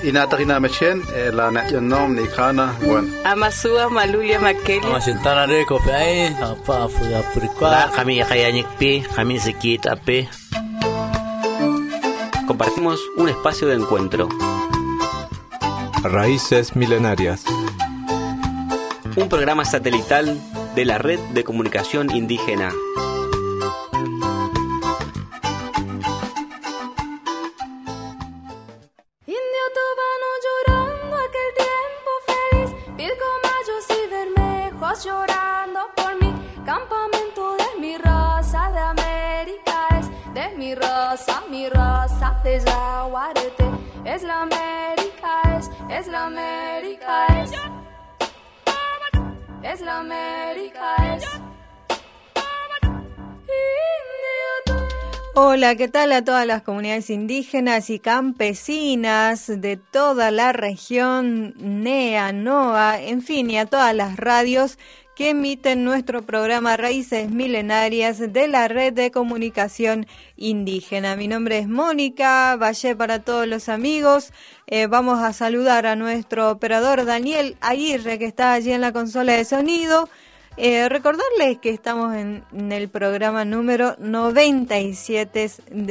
Inatakina mechen la nationom ni kana wan. Amasua malulia makeli. Amasintana reko pe apa afrika. Kami yakayanyikpi, kami sikit ape. Compartimos un espacio de encuentro. Raíces Milenarias. Un programa satelital de la Red de Comunicación Indígena. Llorando por mi campamento de mi raza de América es de mi raza de Yaguareté es la América es la América es la América es. Hola, ¿qué tal a todas las comunidades indígenas y campesinas de toda la región NEA, NOA, en fin, y a todas las radios que emiten nuestro programa Raíces Milenarias de la Red de Comunicación Indígena? Mi nombre es Mónica Valle para todos los amigos. Vamos a saludar a nuestro operador Daniel Aguirre, que está allí en la consola de sonido. Recordarles que estamos en el programa número 97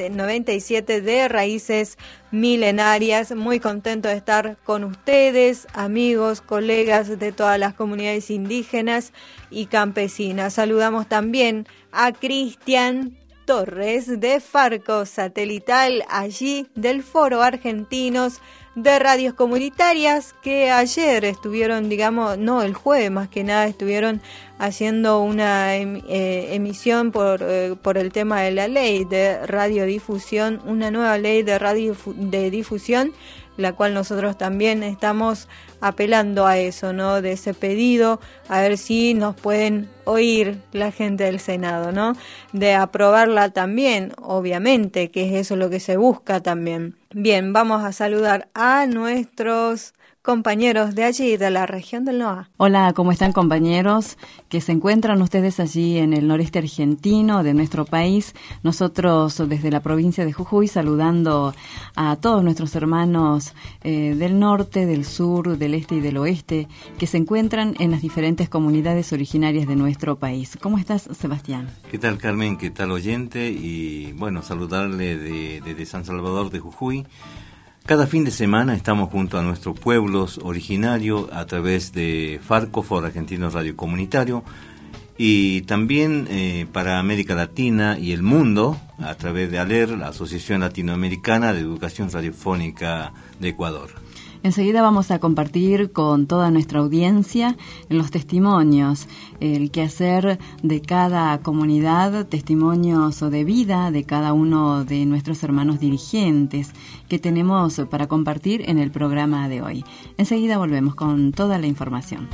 de Raíces Milenarias. Muy contento de estar con ustedes, amigos, colegas de todas las comunidades indígenas y campesinas. Saludamos también a Cristian Torres de Farco Satelital, allí del Foro Argentinos de Radios Comunitarias, que ayer estuvieron, el jueves más que nada, estuvieron haciendo una emisión por el tema de la ley de radiodifusión, una nueva ley de radiodifusión, la cual nosotros también estamos apelando a eso, ¿no? De ese pedido, a ver si nos pueden oír la gente del Senado, ¿no? De aprobarla también, obviamente, que es eso lo que se busca también. Bien, vamos a saludar a nuestros compañeros de allí, de la región del NOA. Hola, ¿cómo están, compañeros? Que se encuentran ustedes allí en el noreste argentino de nuestro país. Nosotros desde la provincia de Jujuy saludando a todos nuestros hermanos del norte, del sur, del este y del oeste que se encuentran en las diferentes comunidades originarias de nuestro país. ¿Cómo estás, Sebastián? ¿Qué tal, Carmen? ¿Qué tal, oyente? Y bueno, saludarle desde San Salvador de Jujuy. Cada fin de semana estamos junto a nuestros pueblos originarios a través de Farco, Foro Argentino Radio Comunitario, y también para América Latina y el mundo a través de ALER, la Asociación Latinoamericana de Educación Radiofónica de Ecuador. Enseguida vamos a compartir con toda nuestra audiencia los testimonios, el quehacer de cada comunidad, testimonios de vida de cada uno de nuestros hermanos dirigentes que tenemos para compartir en el programa de hoy. Enseguida volvemos con toda la información.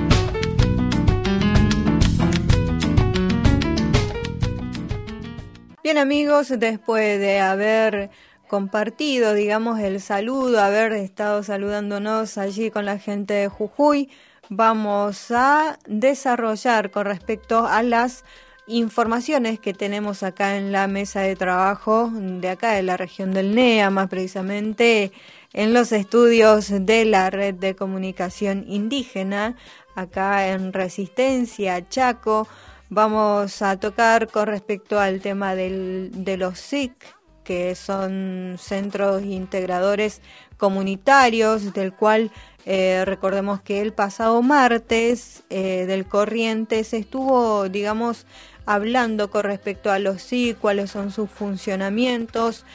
Bien, amigos, después de haber compartido, el saludo, haber estado saludándonos allí con la gente de Jujuy, vamos a desarrollar con respecto a las informaciones que tenemos acá en la mesa de trabajo de acá de la región del NEA, más precisamente en los estudios de la Red de Comunicación Indígena, acá en Resistencia, Chaco. Vamos a tocar con respecto al tema de los SIC, que son centros integradores comunitarios, del cual recordemos que el pasado martes del Corrientes se estuvo, hablando con respecto a los SIC, cuáles son sus funcionamientos,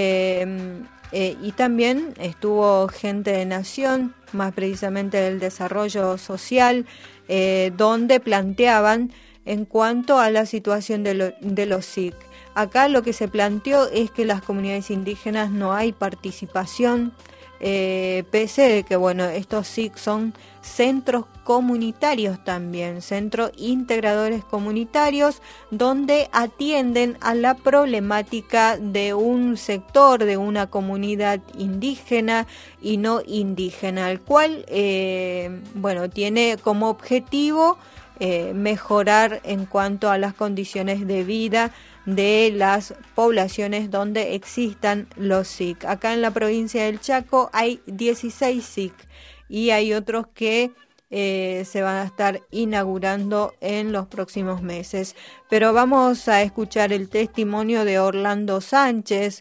y también estuvo gente de Nación, más precisamente del desarrollo social, donde planteaban en cuanto a la situación de los SIC. Acá lo que se planteó es que las comunidades indígenas no hay participación, pese de que, estos SIC son centros comunitarios también, centros integradores comunitarios, donde atienden a la problemática de un sector, de una comunidad indígena y no indígena, el cual, tiene como objetivo mejorar en cuanto a las condiciones de vida de las poblaciones donde existan los SIC. Acá en la provincia del Chaco hay 16 SIC y hay otros que se van a estar inaugurando en los próximos meses. Pero vamos a escuchar el testimonio de Orlando Sánchez,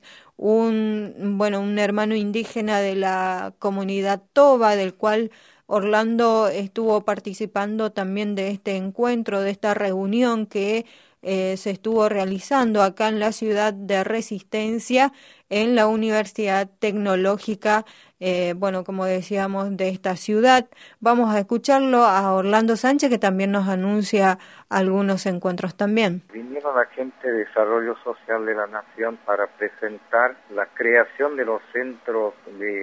un hermano indígena de la comunidad Toba, del cual Orlando estuvo participando también de este encuentro, de esta reunión que se estuvo realizando acá en la ciudad de Resistencia, en la Universidad Tecnológica, como decíamos, de esta ciudad. Vamos a escucharlo a Orlando Sánchez, que también nos anuncia algunos encuentros también. Vinieron agentes de desarrollo social de la nación para presentar la creación de los centros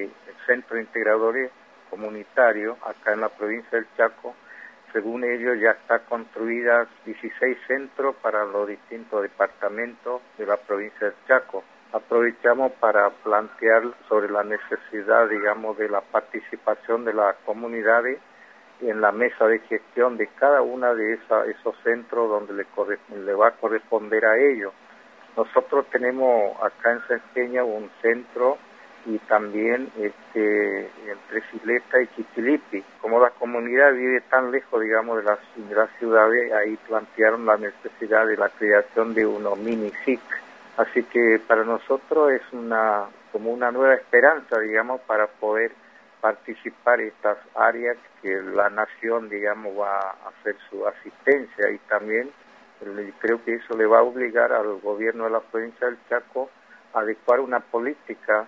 integradores comunitarios acá en la provincia del Chaco. Según ellos, ya está construidas 16 centros para los distintos departamentos de la provincia del Chaco. Aprovechamos para plantear sobre la necesidad, de la participación de las comunidades en la mesa de gestión de cada una de esos centros donde le va a corresponder a ellos. Nosotros tenemos acá en Sanpeña un centro y también entre Sileta y Chichilipi. Como la comunidad vive tan lejos, de las ciudades, ahí plantearon la necesidad de la creación de unos mini SIC. Así que para nosotros es como una nueva esperanza, para poder participar en estas áreas que la nación, va a hacer su asistencia, y también creo que eso le va a obligar al gobierno de la provincia del Chaco a adecuar una política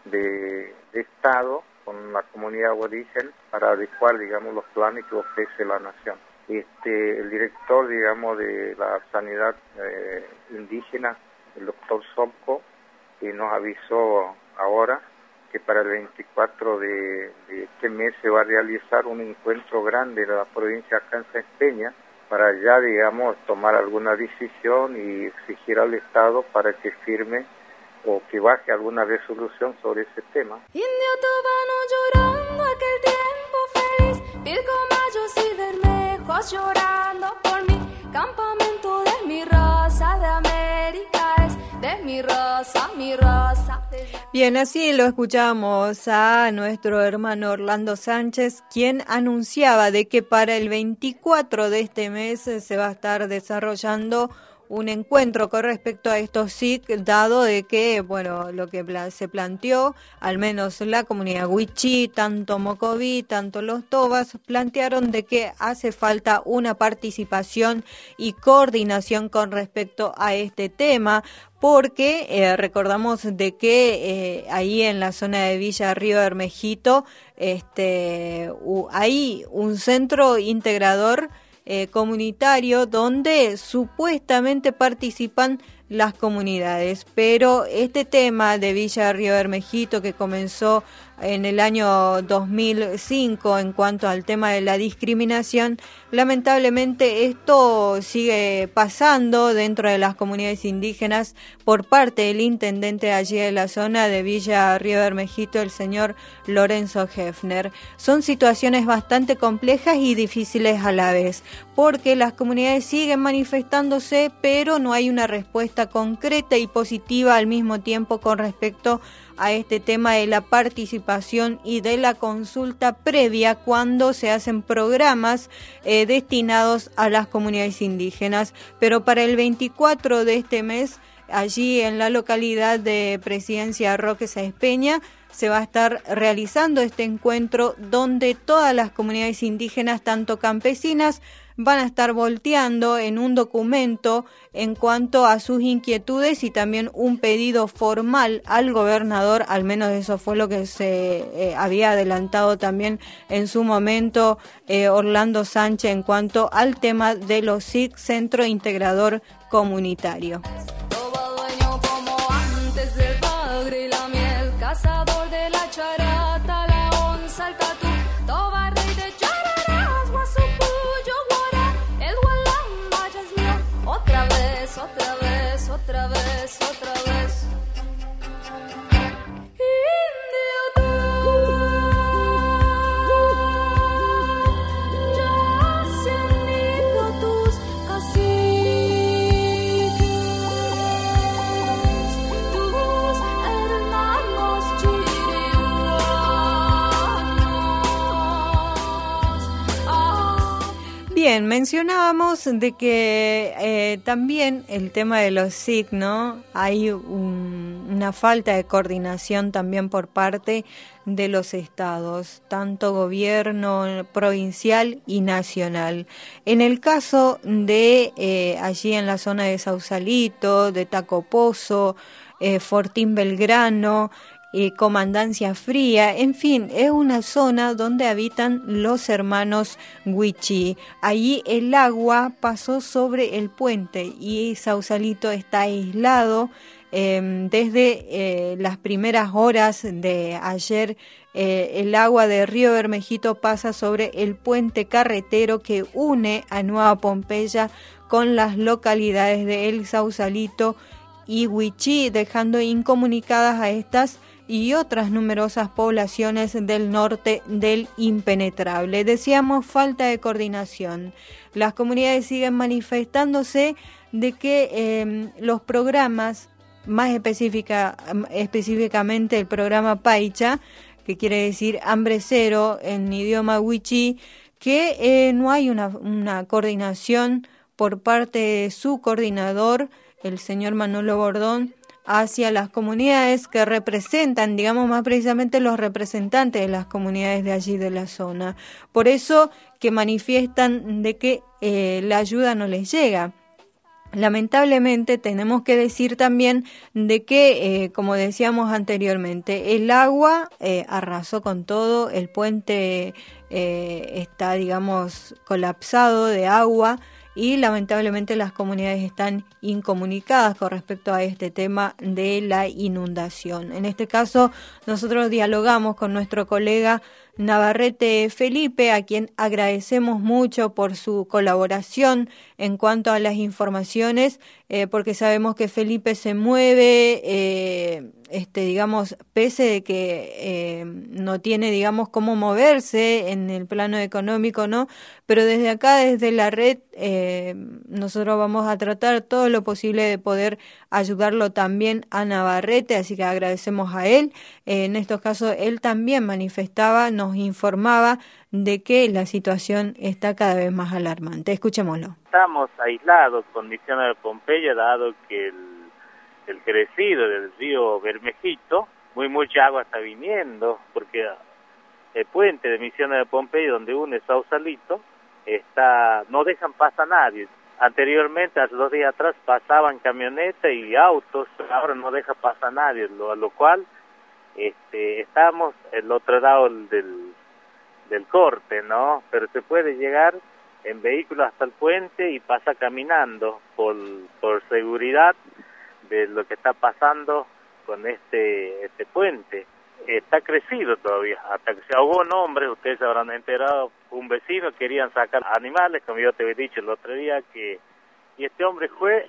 de Estado con la comunidad aborigen para adecuar, los planes que ofrece la nación. El director, de la sanidad indígena, el doctor Sobco, nos avisó ahora que para el 24 de este mes se va a realizar un encuentro grande de la provincia acá en Sanpeña para ya, tomar alguna decisión y exigir al Estado para que firme o que baje alguna resolución sobre ese tema. Indio tobano llorando aquel tiempo feliz, pilcomayos y bermejos llorando por mí, campamento de mi raza de América es, de mi raza Bien, así lo escuchamos a nuestro hermano Orlando Sánchez, quien anunciaba de que para el 24 de este mes se va a estar desarrollando un encuentro con respecto a estos SIC, dado de que, lo que se planteó, al menos la comunidad Wichí, tanto Mocoví, tanto los Tobas, plantearon de que hace falta una participación y coordinación con respecto a este tema, porque recordamos de que ahí en la zona de Villa Río Hermejito hay un centro integrador comunitario donde supuestamente participan las comunidades, pero este tema de Villa Río Hermejito, que comenzó en el año 2005 en cuanto al tema de la discriminación, lamentablemente esto sigue pasando dentro de las comunidades indígenas por parte del intendente allí de la zona de Villa Río Hermejito, el señor Lorenzo Hefner. Son situaciones bastante complejas y difíciles a la vez, porque las comunidades siguen manifestándose, pero no hay una respuesta concreta y positiva al mismo tiempo con respecto a este tema de la participación y de la consulta previa cuando se hacen programas destinados a las comunidades indígenas. Pero para el 24 de este mes, allí en la localidad de Presidencia Roque Sáenz Peña, se va a estar realizando este encuentro donde todas las comunidades indígenas, tanto campesinas, van a estar volteando en un documento en cuanto a sus inquietudes y también un pedido formal al gobernador, al menos eso fue lo que se había adelantado también en su momento Orlando Sánchez en cuanto al tema de los SIC, Centro Integrador Comunitario. Cazador de la charata, la onza, el catú, toba rey de chararás, guasupuyo, guará, el gualamba ya es mío, otra vez, otra vez, otra vez, otra vez. Indio tú, ya se han ido tus caciques. Bien, mencionábamos de que también el tema de los SIC, ¿no? Hay una falta de coordinación también por parte de los estados, tanto gobierno provincial y nacional. En el caso de allí en la zona de Sausalito, de Tacopozo, Fortín Belgrano, Comandancia Fría, en fin, es una zona donde habitan los hermanos Huichí. Allí el agua pasó sobre el puente y Sausalito está aislado. Desde las primeras horas de ayer, el agua de Río Bermejito pasa sobre el puente carretero que une a Nueva Pompeya con las localidades de El Sausalito y Huichí, dejando incomunicadas a estas y otras numerosas poblaciones del norte del impenetrable. Decíamos falta de coordinación. Las comunidades siguen manifestándose de que los programas, más específicamente el programa Paicha, que quiere decir hambre cero en idioma huichí, que no hay una coordinación por parte de su coordinador, el señor Manolo Bordón, hacia las comunidades que representan, digamos más precisamente los representantes de las comunidades de allí de la zona. Por eso que manifiestan de que la ayuda no les llega. Lamentablemente tenemos que decir también de que, como decíamos anteriormente, el agua arrasó con todo, el puente está, digamos, colapsado de agua, y lamentablemente las comunidades están incomunicadas con respecto a este tema de la inundación. En este caso, nosotros dialogamos con nuestro colega Navarrete Felipe, a quien agradecemos mucho por su colaboración en cuanto a las informaciones, porque sabemos que Felipe se mueve, digamos, pese de que no tiene, digamos, cómo moverse en el plano económico, ¿no? Pero desde acá, desde la red, nosotros vamos a tratar todo lo posible de poder ayudarlo también a Navarrete, así que agradecemos a él. En estos casos, él también manifestaba, nos informaba de que la situación está cada vez más alarmante. Escuchémoslo. Estamos aislados con Misiones de Pompeya, dado que el crecido del río Bermejito, mucha agua está viniendo, porque el puente de Misiones de Pompeya, donde une Sausalito, no dejan pasar a nadie. Anteriormente, hace 2 días atrás, pasaban camionetas y autos, ahora no deja pasar a nadie, a lo cual estamos el otro lado del corte, ¿no? Pero se puede llegar en vehículos hasta el puente y pasa caminando por seguridad de lo que está pasando con este puente. Está crecido todavía, hasta que se ahogó un hombre, ustedes se habrán enterado, un vecino, querían sacar animales, como yo te había dicho el otro día, y este hombre fue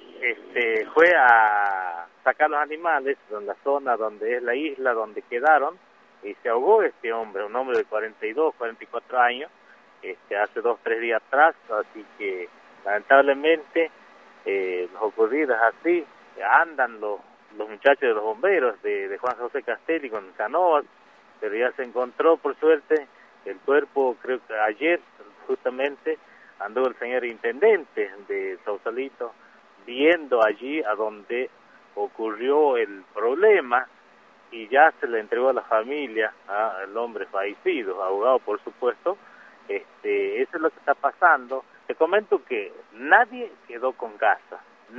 a sacar los animales en la zona donde es la isla, donde quedaron, y se ahogó este hombre, un hombre de 42, 44 años, hace 2, 3 días atrás, así que lamentablemente los ocurridos así, andan los muchachos de los bomberos de Juan José Castelli con canoas, pero ya se encontró por suerte el cuerpo, creo que ayer justamente anduvo el señor intendente de Sausalito viendo allí a donde ocurrió el problema y ya se le entregó a la familia al hombre fallecido, ahogado por supuesto. Eso es lo que está pasando. Te comento que nadie quedó con casa,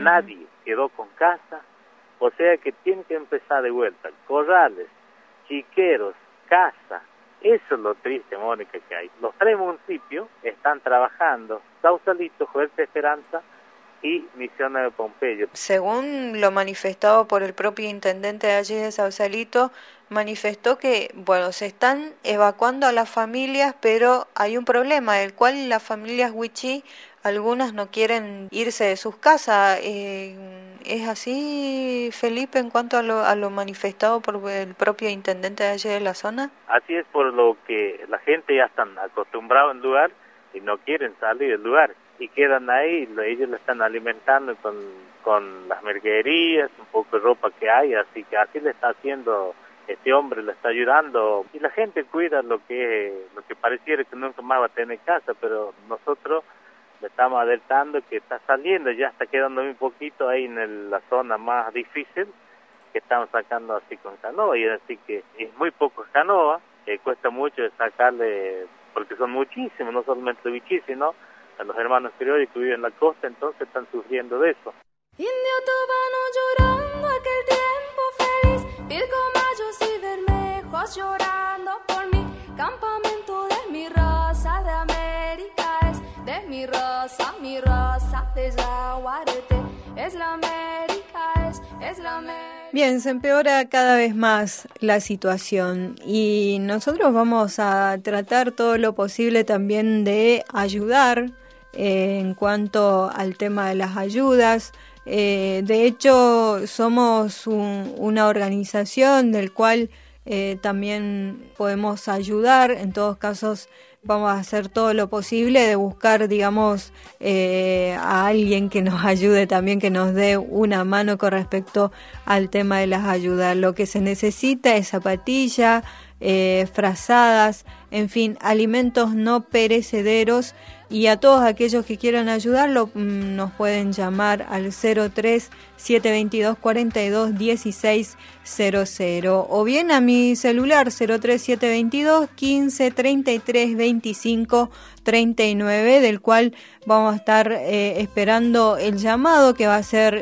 o sea que tienen que empezar de vuelta. Corrales, chiqueros, casa, eso es lo triste, Mónica, que hay. Los 3 municipios están trabajando, Sausalito, Fuerte Esperanza y Misiones de Pompeya. Según lo manifestado por el propio intendente de allí de Sausalito, manifestó que, bueno, se están evacuando a las familias, pero hay un problema, el cual las familias huichí, algunas no quieren irse de sus casas. ¿Es así, Felipe, en cuanto a lo manifestado por el propio intendente de allí de la zona? Así es, por lo que la gente ya están acostumbrada al lugar y no quieren salir del lugar y quedan ahí, ellos lo están alimentando con las mercaderías, un poco de ropa que hay, así que así le está haciendo este hombre, le está ayudando, y la gente cuida lo que pareciera que nunca más va a tener casa, pero nosotros le estamos alertando que está saliendo, ya está quedando un poquito ahí en la zona más difícil, que estamos sacando así con canoa, y así que es muy poco canoa, cuesta mucho sacarle, porque son muchísimos, no solamente bichis, sino a los hermanos criollos que viven en la costa, entonces están sufriendo de eso. Indio tobano llorando aquel tiempo feliz, Virgo, mayos y bermejos llorando por mí, campamento de mi raza de América es, de mi raza de Yaguareté, es la América es la América. Bien, se empeora cada vez más la situación y nosotros vamos a tratar todo lo posible también de ayudar en cuanto al tema de las ayudas. De hecho, somos una organización del cual también podemos ayudar. En todos casos, vamos a hacer todo lo posible de buscar, digamos, a alguien que nos ayude también, que nos dé una mano con respecto al tema de las ayudas. Lo que se necesita es zapatilla, frazadas, en fin, alimentos no perecederos, y a todos aquellos que quieran ayudarlo nos pueden llamar al 03 722 42 16 00 o bien a mi celular 03 722 15 33 25 39, del cual vamos a estar esperando el llamado, que va a ser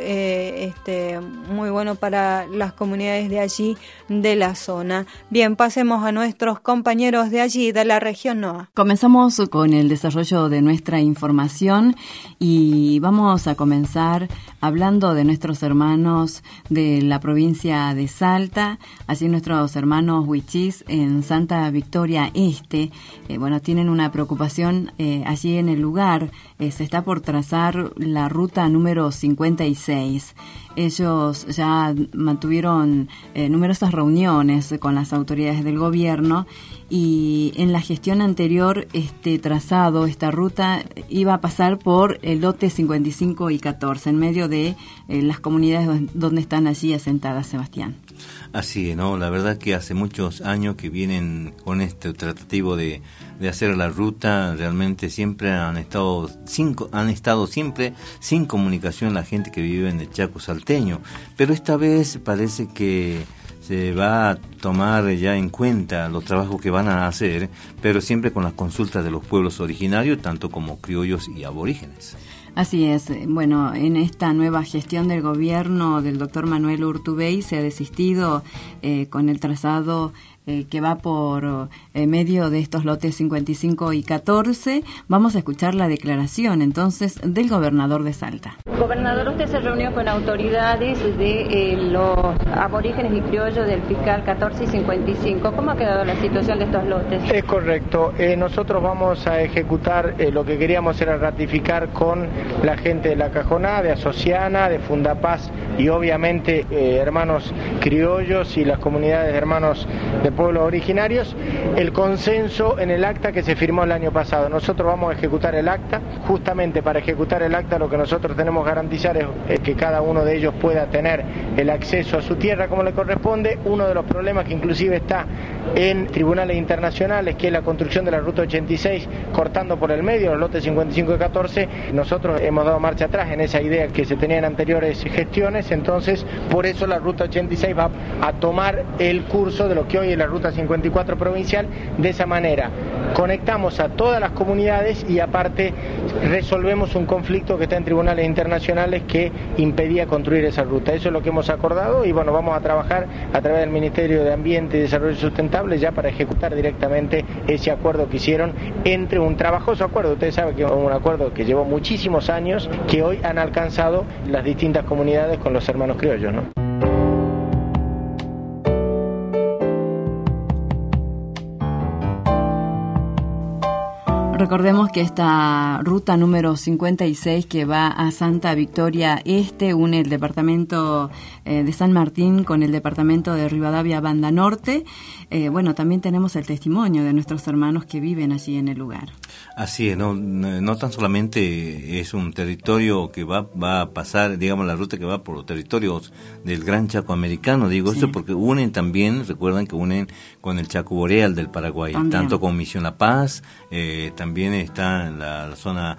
muy bueno para las comunidades de allí, de la zona. Bien, pasemos a nuestros compañeros de allí, de la región NOA. Comenzamos con el desarrollo de nuestra información y vamos a comenzar hablando de nuestros hermanos de la provincia de Salta, allí nuestros hermanos huichís en Santa Victoria Este. Tienen una preocupación allí en el lugar. Se está por trazar la ruta número 56. Ellos ya mantuvieron numerosas reuniones con las autoridades del gobierno y en la gestión anterior este trazado, esta ruta, iba a pasar por el lote 55 y 14, en medio de las comunidades donde están allí asentadas, Sebastián. Así es, ¿no? La verdad que hace muchos años que vienen con este tratativo de hacer la ruta. Realmente siempre han estado siempre sin comunicación la gente que vive en el Chaco salteño, pero esta vez parece que se va a tomar ya en cuenta los trabajos que van a hacer, pero siempre con las consultas de los pueblos originarios, tanto como criollos y aborígenes. Así es. Bueno, en esta nueva gestión del gobierno del doctor Manuel Urtubey se ha desistido con el trazado que va por medio de estos lotes 55 y 14. Vamos a escuchar la declaración entonces del gobernador de Salta. Gobernador, usted se reunió con autoridades de los aborígenes y criollos del fiscal 14 y 55. ¿Cómo ha quedado la situación de estos lotes? Es correcto. Nosotros vamos a ejecutar lo que queríamos era ratificar con la gente de La Cajoná, de Asociana, de Fundapaz y obviamente hermanos criollos y las comunidades de hermanos de pueblos originarios, el consenso en el acta que se firmó el año pasado. Nosotros vamos a ejecutar el acta. Justamente para ejecutar el acta lo que nosotros tenemos que garantizar es que cada uno de ellos pueda tener el acceso a su tierra como le corresponde. Uno de los problemas que inclusive está en tribunales internacionales, que es la construcción de la ruta 86 cortando por el medio los lotes 55 y 14, nosotros hemos dado marcha atrás en esa idea que se tenía en anteriores gestiones. Entonces por eso la ruta 86 va a tomar el curso de lo que hoy es la ruta 54 provincial. De esa manera conectamos a todas las comunidades y aparte resolvemos un conflicto que está en tribunales internacionales que impedía construir esa ruta. Eso es lo que hemos acordado y bueno, vamos a trabajar a través del Ministerio de Ambiente y Desarrollo Sustentable ya para ejecutar directamente ese acuerdo que hicieron, entre un trabajoso acuerdo. Ustedes saben que es un acuerdo que llevó muchísimos años, que hoy han alcanzado las distintas comunidades con los hermanos criollos, ¿no? Recordemos que esta ruta número 56 que va a Santa Victoria Este une el departamento de San Martín con el departamento de Rivadavia Banda Norte. También tenemos el testimonio de nuestros hermanos que viven allí en el lugar. Así es, no tan solamente es un territorio que va a pasar, digamos, la ruta que va por los territorios del Gran Chaco Americano, digo, sí. Eso porque unen también, recuerdan que unen con el Chaco Boreal del Paraguay, también. Tanto con Misión La Paz, también también está en la zona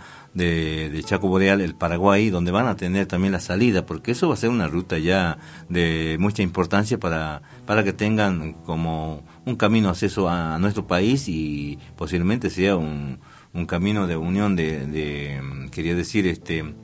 de Chaco Boreal, el Paraguay, donde van a tener también la salida, porque eso va a ser una ruta ya de mucha importancia para que tengan como un camino de acceso a nuestro país y posiblemente sea un camino de unión quería decir,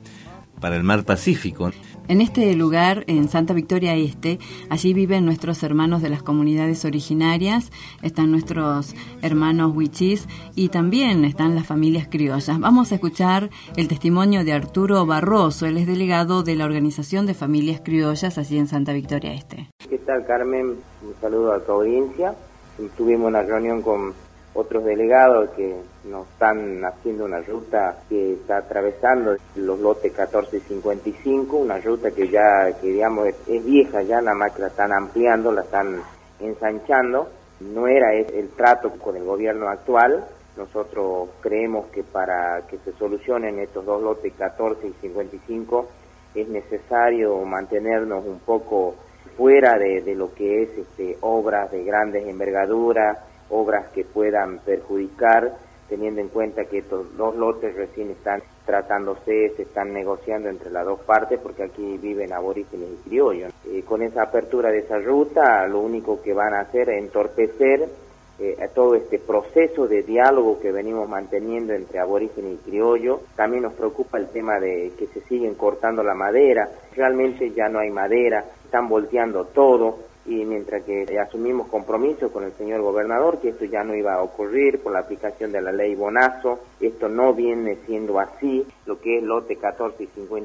para el mar Pacífico. En este lugar, en Santa Victoria Este, allí viven nuestros hermanos de las comunidades originarias, están nuestros hermanos huichís y también están las familias criollas. Vamos a escuchar el testimonio de Arturo Barroso, él es delegado de la Organización de Familias Criollas allí en Santa Victoria Este. ¿Qué tal, Carmen? Un saludo a tu audiencia. Tuvimos una reunión con otros delegados que nos están haciendo una ruta que está atravesando los lotes 14 y 55, una ruta que digamos es vieja ya, nada más que la están ampliando, la están ensanchando. No era el trato con el gobierno actual. Nosotros creemos que para que se solucionen estos dos lotes 14 y 55 es necesario mantenernos un poco fuera de lo que es obras de grandes envergaduras, obras que puedan perjudicar, teniendo en cuenta que estos dos lotes recién están tratándose, se están negociando entre las dos partes, porque aquí viven aborígenes y criollos. Con esa apertura de esa ruta, lo único que van a hacer es entorpecer todo este proceso de diálogo que venimos manteniendo entre aborígenes y criollos. También nos preocupa el tema de que se siguen cortando la madera, realmente ya no hay madera, están volteando todo. Y mientras que asumimos compromiso con el señor gobernador que esto ya no iba a ocurrir por la aplicación de la ley Bonazo, esto no viene siendo así. Lo que es lote 14 y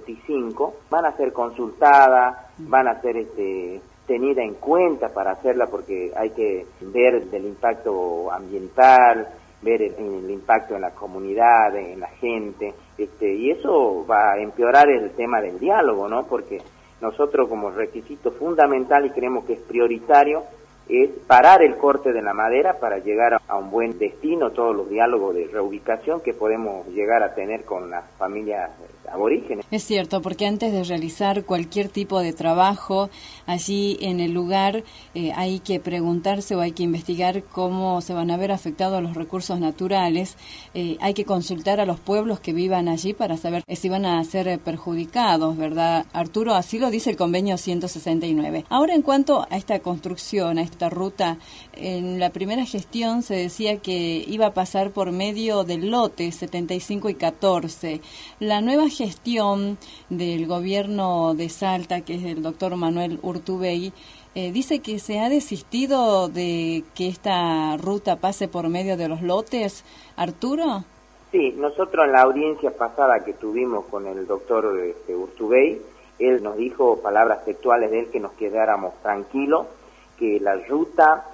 55 van a ser consultadas, van a ser tenida en cuenta para hacerla, porque hay que ver del impacto ambiental, ver el impacto en la comunidad, en la gente, y eso va a empeorar el tema del diálogo, ¿no? Porque nosotros como requisito fundamental y creemos que es prioritario es parar el corte de la madera para llegar a un buen destino, todos los diálogos de reubicación que podemos llegar a tener con las familias aborígenes. Es cierto, porque antes de realizar cualquier tipo de trabajo allí en el lugar hay que preguntarse o hay que investigar cómo se van a ver afectados los recursos naturales. Hay que consultar a los pueblos que vivan allí para saber si van a ser perjudicados, ¿verdad, Arturo? Así lo dice el convenio 169. Ahora, en cuanto a esta construcción, a esta ruta, en la primera gestión se decía que iba a pasar por medio del lote 75 y 14. La nueva gestión del gobierno de Salta, que es el doctor Manuel Urtubey, dice que se ha desistido de que esta ruta pase por medio de los lotes. ¿Arturo? Sí, nosotros en la audiencia pasada que tuvimos con el doctor Urtubey, él nos dijo, palabras textuales de él, que nos quedáramos tranquilos, que la ruta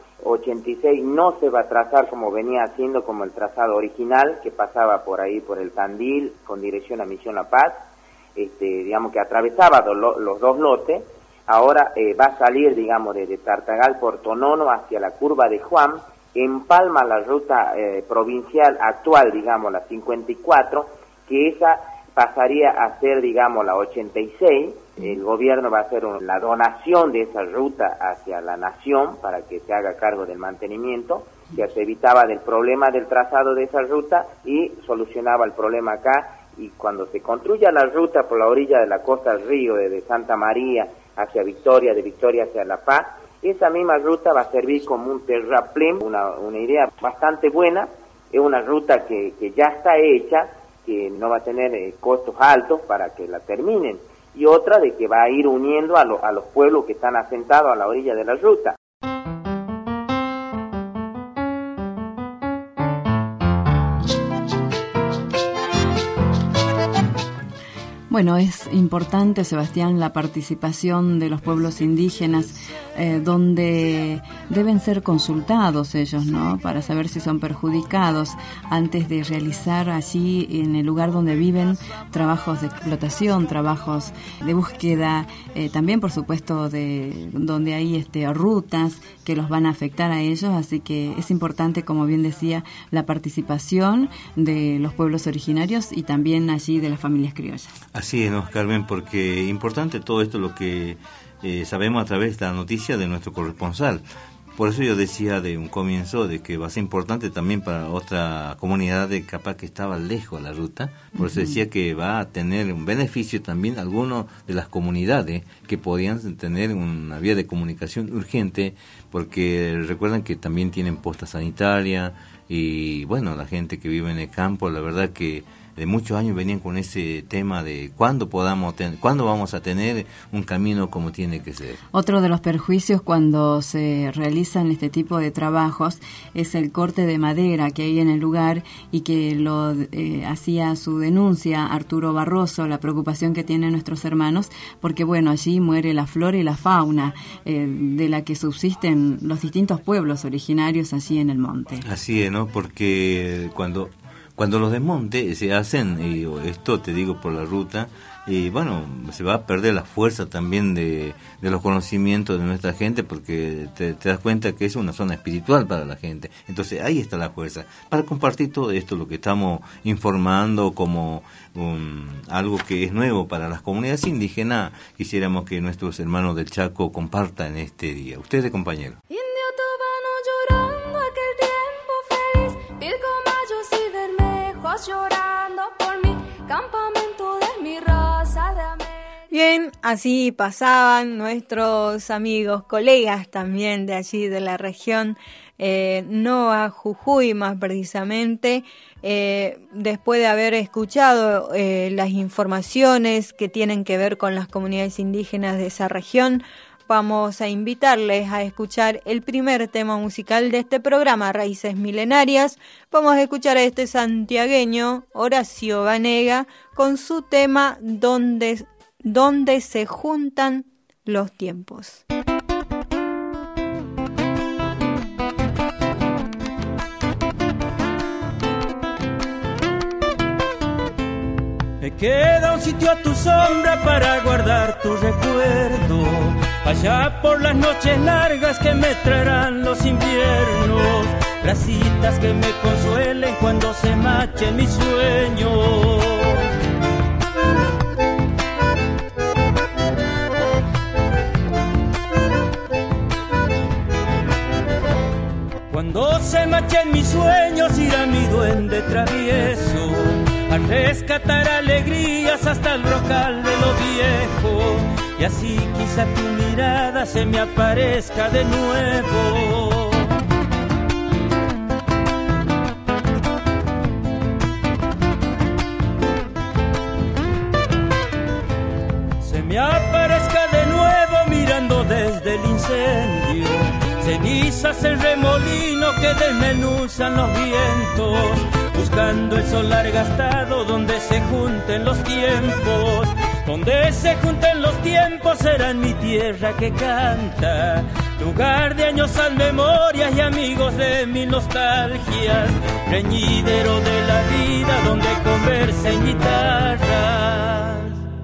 86 no se va a trazar como venía haciendo, como el trazado original, que pasaba por ahí, por el Tandil, con dirección a Misión La Paz, digamos que atravesaba los dos lotes. Ahora va a salir, digamos, desde Tartagal por Tonono hacia la curva de Juan, empalma la ruta provincial actual, digamos, la 54, que esa pasaría a ser, digamos, la 86. El gobierno va a hacer la donación de esa ruta hacia la nación para que se haga cargo del mantenimiento, que se evitaba del problema del trazado de esa ruta y solucionaba el problema acá. Y cuando se construya la ruta por la orilla de la costa del río, desde Santa María hacia Victoria, de Victoria hacia La Paz, esa misma ruta va a servir como un terraplén, una idea bastante buena. Es una ruta que ya está hecha, que no va a tener costos altos para que la terminen, y otra de que va a ir uniendo a los pueblos que están asentados a la orilla de la ruta. Bueno, es importante, Sebastián, la participación de los pueblos indígenas, donde deben ser consultados ellos, ¿no?, para saber si son perjudicados antes de realizar allí, en el lugar donde viven, trabajos de explotación, trabajos de búsqueda, también, por supuesto, de donde hay rutas que los van a afectar a ellos. Así que es importante, como bien decía, la participación de los pueblos originarios y también allí de las familias criollas. Así es, ¿no, Carmen? Porque importante todo esto, lo que sabemos a través de la noticia de nuestro corresponsal, Por eso yo decía de un comienzo de que va a ser importante también para otra comunidad de capaz que estaba lejos de la ruta. Por eso decía que va a tener un beneficio también algunos de las comunidades que podían tener una vía de comunicación urgente, porque recuerdan que también tienen posta sanitaria y bueno, la gente que vive en el campo, la verdad que de muchos años venían con ese tema de cuándo vamos a tener un camino como tiene que ser. Otro de los perjuicios cuando se realizan este tipo de trabajos es el corte de madera que hay en el lugar, y que lo hacía su denuncia Arturo Barroso, la preocupación que tienen nuestros hermanos, porque bueno, allí muere la flora y la fauna de la que subsisten los distintos pueblos originarios allí en el monte. Así es, ¿no? Porque cuando los desmontes se hacen, y esto te digo por la ruta, y bueno, se va a perder la fuerza también de los conocimientos de nuestra gente, porque te das cuenta que es una zona espiritual para la gente. Entonces ahí está la fuerza para compartir todo esto, lo que estamos informando como algo que es nuevo para las comunidades indígenas. Quisiéramos que nuestros hermanos del Chaco compartan este día. Ustedes, compañeros. Llorando por mi campamento de mi raza de América. Bien, así pasaban nuestros amigos, colegas también de allí de la región Noa, Jujuy más precisamente, después de haber escuchado las informaciones que tienen que ver con las comunidades indígenas de esa región. Vamos a invitarles a escuchar el primer tema musical de este programa, Raíces Milenarias. Vamos a escuchar a este santiagueño, Horacio Banega, con su tema Donde se juntan los tiempos. Me queda un sitio a tu sombra para guardar tu recuerdo, allá por las noches largas que me traerán los inviernos, brasitas que me consuelen cuando se machen mis sueños. Cuando se machen mis sueños irá mi duende travieso a rescatar alegrías hasta el brocal de lo viejo, y así quizá tu mirada se me aparezca de nuevo. Se me aparezca de nuevo mirando desde el incendio, cenizas en remolino que desmenuzan los vientos, buscando el solar gastado donde se junten los tiempos. Donde se junten los tiempos será en mi tierra que canta, lugar de añosas memorias y amigos de mil nostalgias, reñidero de la vida donde conversen guitarras.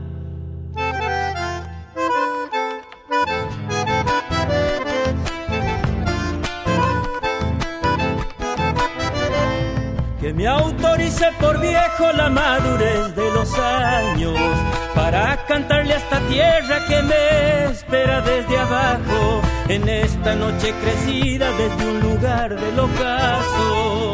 Que me autorice por viejo la madurez de los años, para cantarle a esta tierra que me espera desde abajo, en esta noche crecida desde un lugar del ocaso.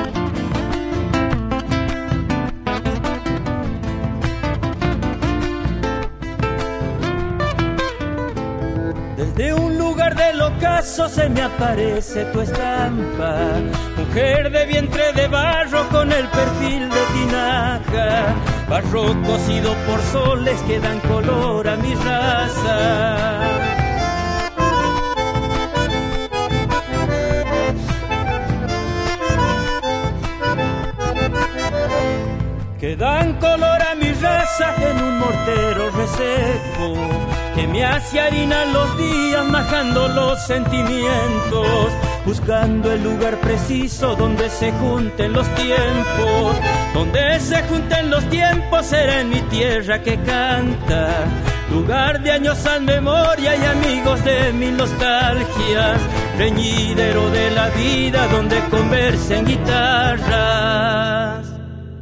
Desde un lugar del ocaso se me aparece tu estampa, mujer de vientre de barro con el perfil de tinaja, barro cocido por soles que dan color a mi raza. Que dan color a mi raza en un mortero reseco, que me hace harina los días majando los sentimientos, buscando el lugar preciso donde se junten los tiempos. Donde se junten los tiempos será en mi tierra que canta, lugar de añosas memorias y amigos de mil nostalgias, reñidero de la vida donde conversen guitarras.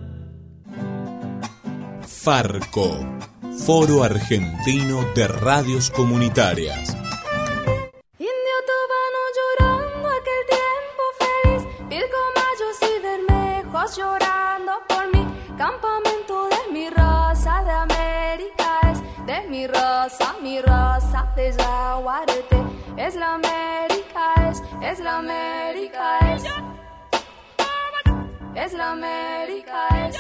Farco, Foro Argentino de Radios Comunitarias. Indio tobano llora. lejos llorando por mi campamento de mi raza de América es de mi raza de Yaguareté. Es la América, es la América, es la América, es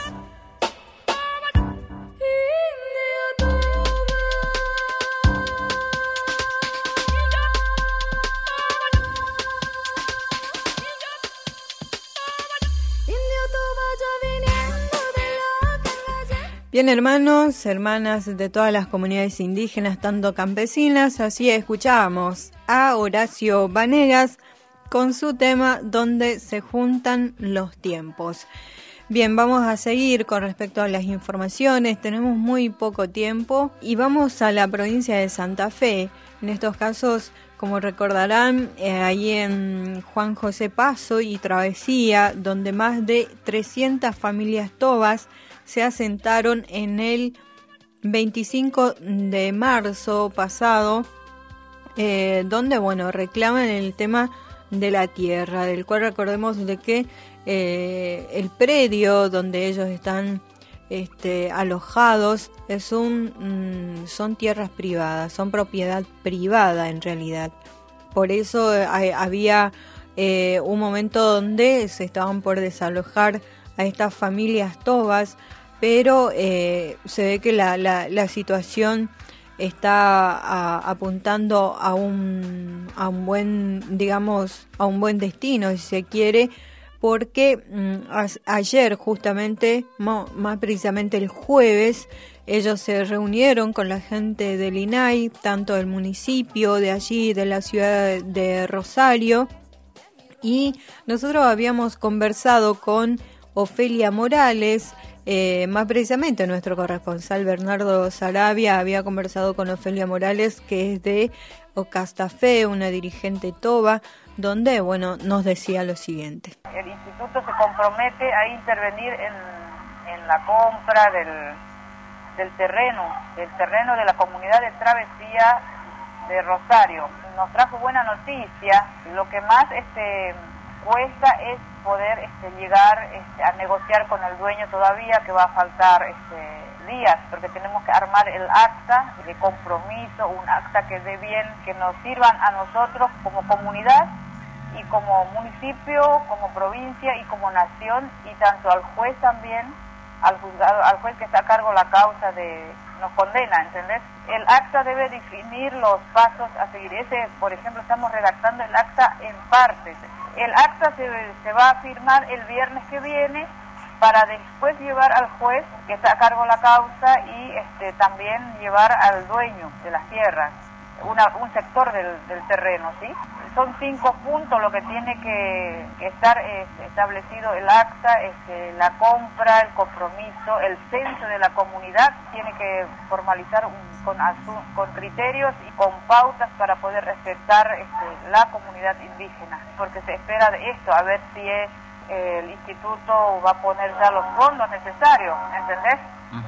Bien, hermanos, hermanas de todas las comunidades indígenas, tanto campesinas, así escuchábamos a Horacio Vanegas con su tema Donde se juntan los tiempos. Bien, vamos a seguir con respecto a las informaciones, tenemos muy poco tiempo y vamos a la provincia de Santa Fe. En estos casos, como recordarán, ahí en Juan José Paso y Travesía, donde más de 300 familias tobas se asentaron en el 25 de marzo pasado, donde, bueno, reclaman el tema de la tierra, del cual recordemos de que el predio donde ellos están alojados son tierras privadas, son propiedad privada en realidad. Por eso había un momento donde se estaban por desalojar a estas familias tobas, pero se ve que la situación está apuntando a un buen, digamos, a un buen destino, si se quiere, porque ayer justamente, más precisamente el jueves, ellos se reunieron con la gente del INAI, tanto del municipio de allí, de la ciudad de Rosario, y nosotros habíamos conversado con Ofelia Morales, más precisamente nuestro corresponsal Bernardo Sarabia había conversado con Ofelia Morales, que es de Ocastafé, una dirigente toba, donde, bueno, nos decía lo siguiente. El instituto se compromete a intervenir en la compra del terreno de la comunidad de Travesía de Rosario. Nos trajo buena noticia. Lo que más cuesta es poder llegar a negociar con el dueño todavía, que va a faltar días, porque tenemos que armar el acta de compromiso, un acta que dé bien, que nos sirvan a nosotros como comunidad y como municipio, como provincia y como nación, y tanto al juez también, al juzgado, al juez que está a cargo de la causa nos condena, ¿entendés? El acta debe definir los pasos a seguir. Por ejemplo, estamos redactando el acta en partes. El acta se va a firmar el viernes que viene para después llevar al juez que está a cargo de la causa y también llevar al dueño de las tierras, un sector del terreno, ¿sí? Son 5 puntos lo que tiene que estar establecido el acta, la compra, el compromiso, el censo de la comunidad, tiene que formalizar con criterios y con pautas para poder respetar la comunidad indígena, porque se espera de esto, a ver si el instituto va a poner ya los fondos necesarios, ¿entendés?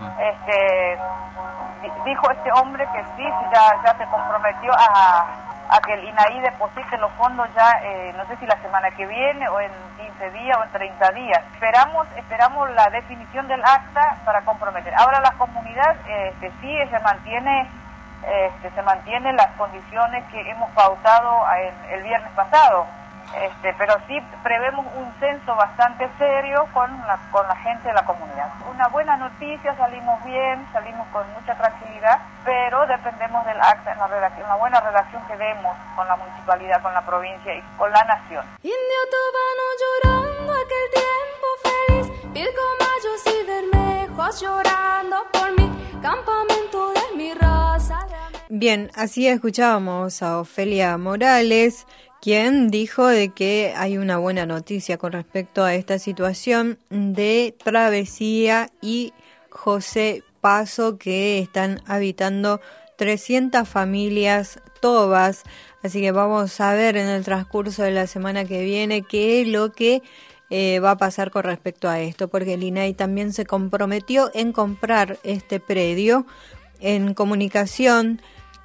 Dijo este hombre que sí, ya se comprometió a que el INAI deposite los fondos ya, no sé si la semana que viene o en 15 días o en 30 días. Esperamos la definición del acta para comprometer. Ahora la comunidad sí se mantiene las condiciones que hemos pautado el viernes pasado. Pero sí prevemos un censo bastante serio con la gente de la comunidad. Una buena noticia, salimos bien, salimos con mucha tranquilidad, pero dependemos del acta, en la buena relación que demos con la municipalidad, con la provincia y con la nación. Indio tobano llorando aquel tiempo feliz, pilcomayos y bermejos llorando por mi campamento de mi raza. Bien, así escuchábamos a Ofelia Morales, quien dijo de que hay una buena noticia con respecto a esta situación de Travesía y José Paso, que están habitando 300 familias tobas. Así que vamos a ver en el transcurso de la semana que viene qué es lo que va a pasar con respecto a esto, porque el INAI también se comprometió en comprar este predio. En comunicación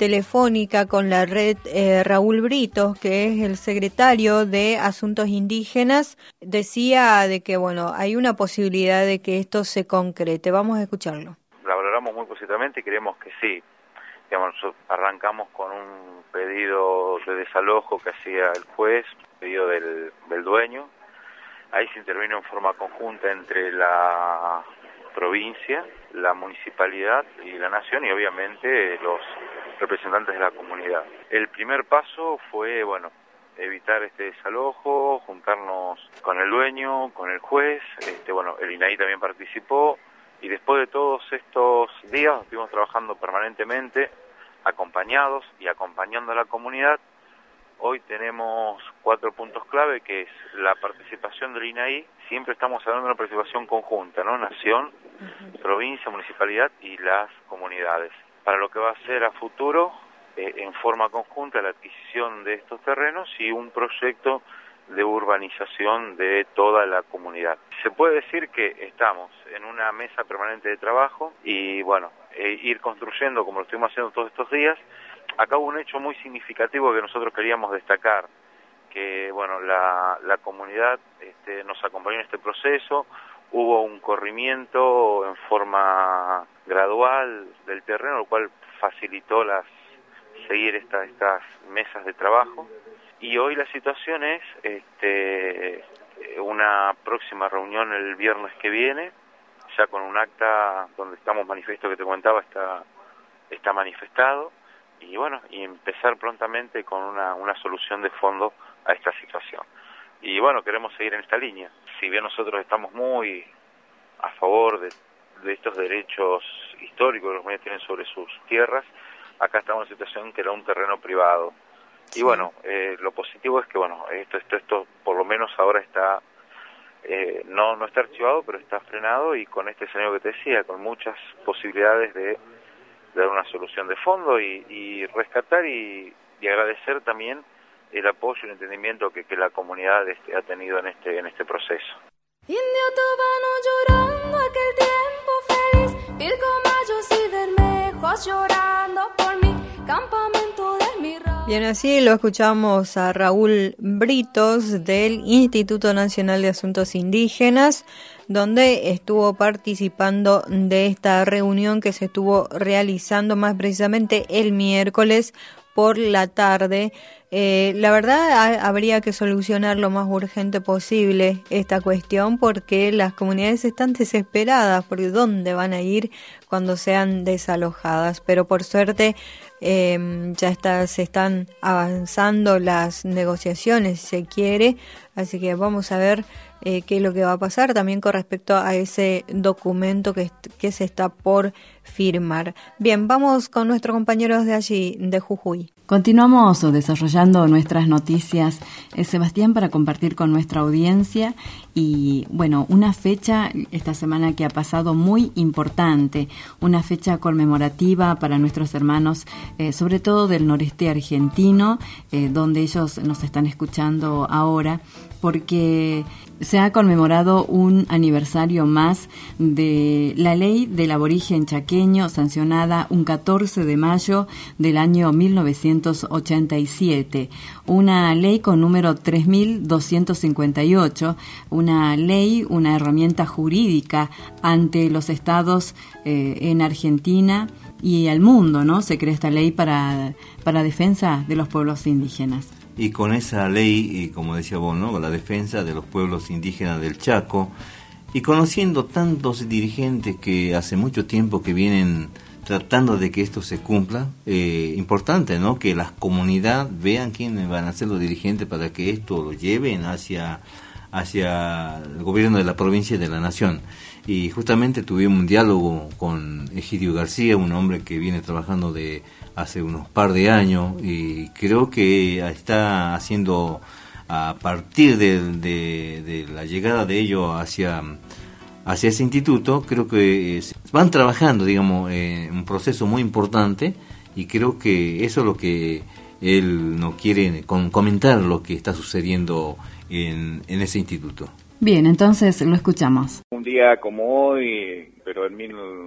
telefónica con la red Raúl Britos, que es el secretario de Asuntos Indígenas. Decía de que, bueno, hay una posibilidad de que esto se concrete. Vamos a escucharlo. La valoramos muy positivamente y creemos que sí. Digamos, arrancamos con un pedido de desalojo que hacía el juez, pedido del dueño. Ahí se intervino en forma conjunta entre la provincia, la municipalidad y la nación, y obviamente los representantes de la comunidad. El primer paso fue, bueno, evitar este desalojo, juntarnos con el dueño, con el juez, bueno, el INAI también participó, y después de todos estos días estuvimos trabajando permanentemente, acompañados y acompañando a la comunidad. Hoy tenemos 4 puntos clave, que es la participación del INAI. Siempre estamos hablando de una participación conjunta, ¿no? Nación, provincia, municipalidad y las comunidades. Para lo que va a ser a futuro, en forma conjunta, la adquisición de estos terrenos y un proyecto de urbanización de toda la comunidad. Se puede decir que estamos en una mesa permanente de trabajo y, bueno, ir construyendo como lo estuvimos haciendo todos estos días. Acá hubo un hecho muy significativo que nosotros queríamos destacar, que bueno, la comunidad nos acompañó en este proceso, hubo un corrimiento en forma gradual del terreno, lo cual facilitó seguir estas mesas de trabajo, y hoy la situación es una próxima reunión el viernes que viene, ya con un acta donde estamos manifiesto que te comentaba, está manifestado, y bueno, y empezar prontamente con una solución de fondo a esta situación. Y bueno, queremos seguir en esta línea. Si bien nosotros estamos muy a favor de estos derechos históricos que los comunidades tienen sobre sus tierras, acá estamos en una situación que era un terreno privado. Sí. Y bueno, lo positivo es que bueno, esto por lo menos ahora está, no está archivado, pero está frenado, y con este escenario que te decía, con muchas posibilidades de dar una solución de fondo y rescatar y agradecer también el apoyo y el entendimiento que la comunidad ha tenido en este proceso. Indio tobano llorando aquel tiempo feliz, pilcomayos y bermejos llorando por mi campamento de mi raza. Bien, así lo escuchamos a Raúl Britos del Instituto Nacional de Asuntos Indígenas, donde estuvo participando de esta reunión que se estuvo realizando más precisamente el miércoles por la tarde. La verdad habría que solucionar lo más urgente posible esta cuestión, porque las comunidades están desesperadas por dónde van a ir cuando sean desalojadas, pero por suerte se están avanzando las negociaciones, si se quiere, así que vamos a ver qué es lo que va a pasar también con respecto a ese documento que se está por firmar. Bien, vamos con nuestros compañeros de allí, de Jujuy. Continuamos desarrollando nuestras noticias, Sebastián, para compartir con nuestra audiencia. Y bueno, una fecha esta semana que ha pasado muy importante, una fecha conmemorativa para nuestros hermanos, sobre todo del noreste argentino, donde ellos nos están escuchando ahora, porque se ha conmemorado un aniversario más de la ley del aborigen chaqueño, sancionada un 14 de mayo del año 1987. Una ley con número 3258, una ley, una herramienta jurídica ante los estados en Argentina y al mundo, ¿no? Se crea esta ley para defensa de los pueblos indígenas. Y con esa ley, y como decía vos, ¿no?, la defensa de los pueblos indígenas del Chaco, y conociendo tantos dirigentes que hace mucho tiempo que vienen tratando de que esto se cumpla, importante, ¿no?, que las comunidades vean quiénes van a ser los dirigentes para que esto lo lleven hacia el gobierno de la provincia y de la nación. Y justamente tuvimos un diálogo con Egidio García, un hombre que viene trabajando de hace unos par de años, y creo que está haciendo, a partir de la llegada de ellos hacia ese instituto, creo que van trabajando, digamos, en un proceso muy importante, y creo que eso es lo que él nos quiere comentar, lo que está sucediendo en ese instituto. Bien, entonces lo escuchamos. Un un día como hoy, pero en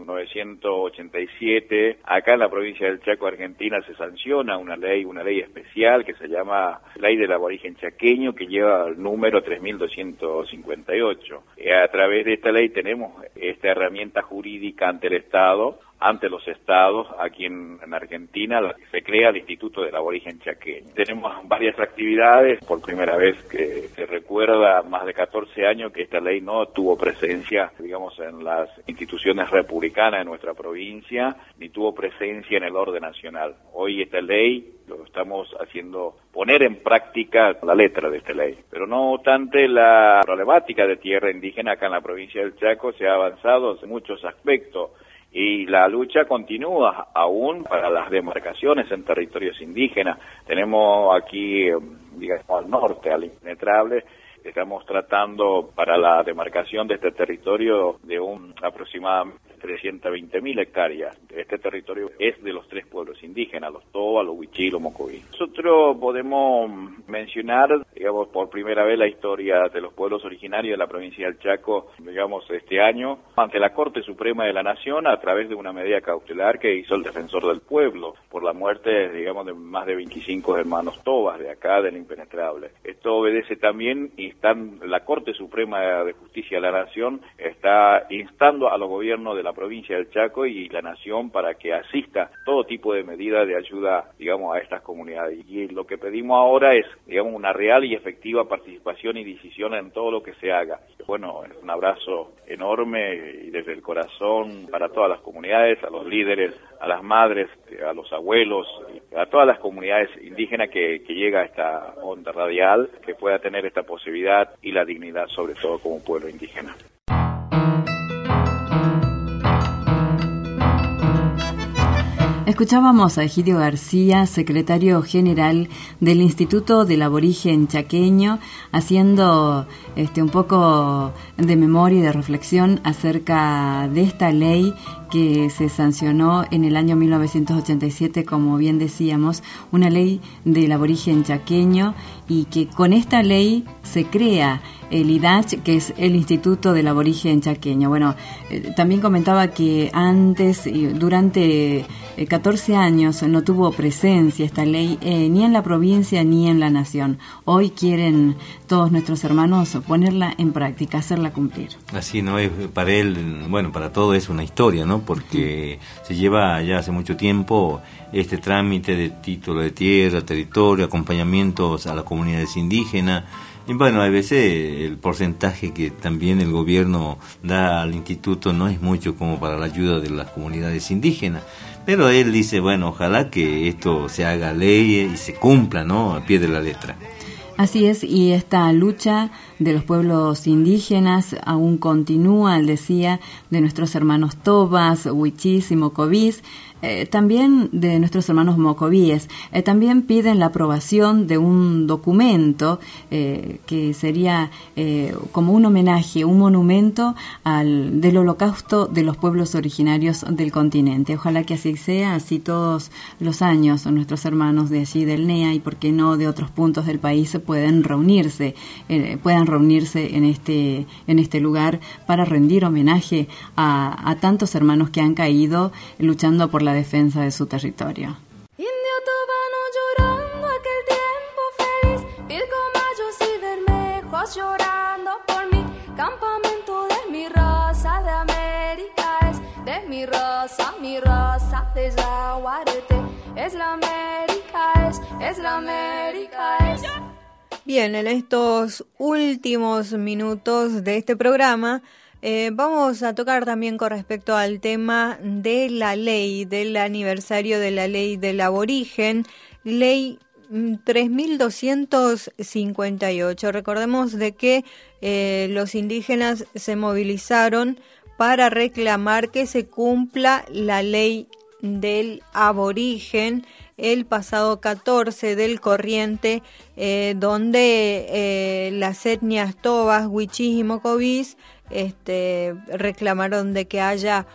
1987, acá en la provincia del Chaco, Argentina, se sanciona una ley especial que se llama Ley del Aborigen Chaqueño, que lleva el número 3258. A través de esta ley tenemos esta herramienta jurídica ante el Estado, ante los estados, aquí en Argentina, se crea el Instituto del Aborigen Chaqueño. Tenemos varias actividades, por primera vez que se recuerda, más de 14 años que esta ley no tuvo presencia, digamos, en las instituciones republicanas de nuestra provincia, ni tuvo presencia en el orden nacional. Hoy esta ley lo estamos haciendo poner en práctica la letra de esta ley. Pero no obstante, la problemática de tierra indígena acá en la provincia del Chaco se ha avanzado en muchos aspectos. Y la lucha continúa aún para las demarcaciones en territorios indígenas. Tenemos aquí, digamos, al norte, al impenetrable, estamos tratando para la demarcación de este territorio de aproximadamente 320.000 hectáreas. Este territorio es de los 3 pueblos indígenas, los Toba, los Huichí y los Mocoví. Nosotros podemos mencionar, digamos, por primera vez la historia de los pueblos originarios de la provincia del Chaco, digamos, este año, ante la Corte Suprema de la Nación, a través de una medida cautelar que hizo el Defensor del Pueblo, por la muerte, digamos, de más de 25 hermanos Tobas de acá, del impenetrable. Esto obedece también, la Corte Suprema de Justicia de la Nación está instando a los gobiernos de la provincia del Chaco y la Nación para que asista todo tipo de medidas de ayuda, digamos, a estas comunidades. Y lo que pedimos ahora es, digamos, una real y efectiva participación y decisión en todo lo que se haga. Bueno, un abrazo enorme y desde el corazón para todas las comunidades, a los líderes, a las madres, a los abuelos, a todas las comunidades indígenas que llega a esta onda radial, que pueda tener esta posibilidad y la dignidad, sobre todo como pueblo indígena. Escuchábamos a Egidio García, secretario general del Instituto del Aborigen Chaqueño, haciendo un poco de memoria y de reflexión acerca de esta ley que se sancionó en el año 1987, como bien decíamos, una ley del aborigen chaqueño, y que con esta ley se crea el IDACH, que es el Instituto del Aborigen Chaqueño. Bueno, también comentaba que antes, durante 14 años, no tuvo presencia esta ley ni en la provincia ni en la nación. Hoy quieren todos nuestros hermanos ponerla en práctica, hacerla cumplir. Así no es, para él, bueno, para todo es una historia, ¿no? Porque se lleva ya hace mucho tiempo este trámite de título de tierra, territorio, acompañamientos a las comunidades indígenas. Y bueno, a veces el porcentaje que también el gobierno da al instituto no es mucho como para la ayuda de las comunidades indígenas. Pero él dice, bueno, ojalá que esto se haga ley y se cumpla, ¿no? A pie de la letra. Así es, y esta lucha de los pueblos indígenas aún continúa, él decía, de nuestros hermanos Tobas, Huichís y Mocovíes, también de nuestros hermanos mocovíes. También piden la aprobación de un documento que sería como un homenaje, un monumento del holocausto de los pueblos originarios del continente. Ojalá que así sea, así todos los años nuestros hermanos de allí del NEA y por qué no de otros puntos del país puedan reunirse en este lugar para rendir homenaje a tantos hermanos que han caído luchando por la defensa de su territorio. Indio tobano llorando aquel tiempo feliz, pilcomayos y bermejos llorando por mí, campamento de mi raza de América es, de mi raza de Yaguareté, es la América es la América es. Bien, en estos últimos minutos de este programa vamos a tocar también con respecto al tema de la ley, del aniversario de la ley del aborigen, ley 3258. Recordemos de que los indígenas se movilizaron para reclamar que se cumpla la ley del aborigen el pasado 14 del corriente, donde las etnias Tobas, Huichís y Mocovíes reclamaron de que haya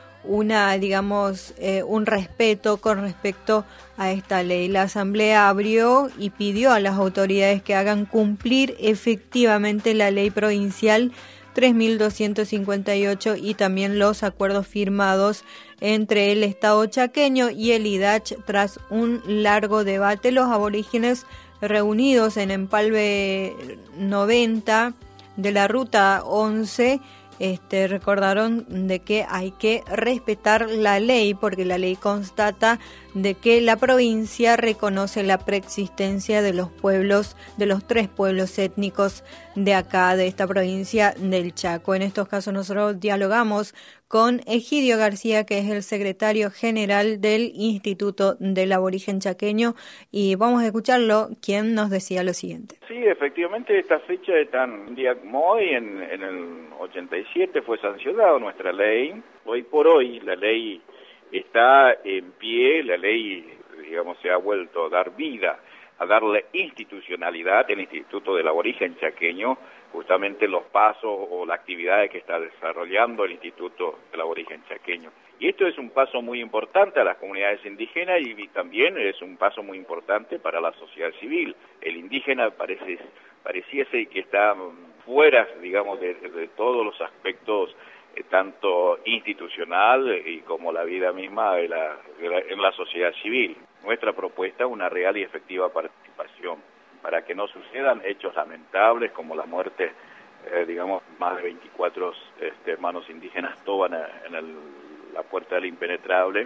un respeto con respecto a esta ley. La asamblea abrió y pidió a las autoridades que hagan cumplir efectivamente la ley provincial 3258 y también los acuerdos firmados entre el Estado chaqueño y el IDACH tras un largo debate. Los aborígenes reunidos en Empalme 90 de la Ruta 11 recordaron de que hay que respetar la ley, porque la ley constata de que la provincia reconoce la preexistencia de los pueblos, de los 3 pueblos étnicos de acá, de esta provincia del Chaco. En estos casos nosotros dialogamos con Egidio García, que es el secretario general del Instituto del Aborigen Chaqueño, y vamos a escucharlo, quien nos decía lo siguiente. Sí, efectivamente, esta fecha es un día como hoy, en el 87 fue sancionada nuestra ley. Hoy por hoy la ley está en pie, la ley, digamos, se ha vuelto a dar vida, a darle institucionalidad al Instituto del Aborigen Chaqueño, justamente los pasos o las actividades que está desarrollando el Instituto del Aborigen Chaqueño. Y esto es un paso muy importante a las comunidades indígenas y también es un paso muy importante para la sociedad civil. El indígena pareciese que está fuera, digamos, de todos los aspectos tanto institucional y como la vida misma en la sociedad civil. Nuestra propuesta es una real y efectiva participación para que no sucedan hechos lamentables como la muerte, digamos, más de 24 hermanos indígenas toban en la puerta del impenetrable,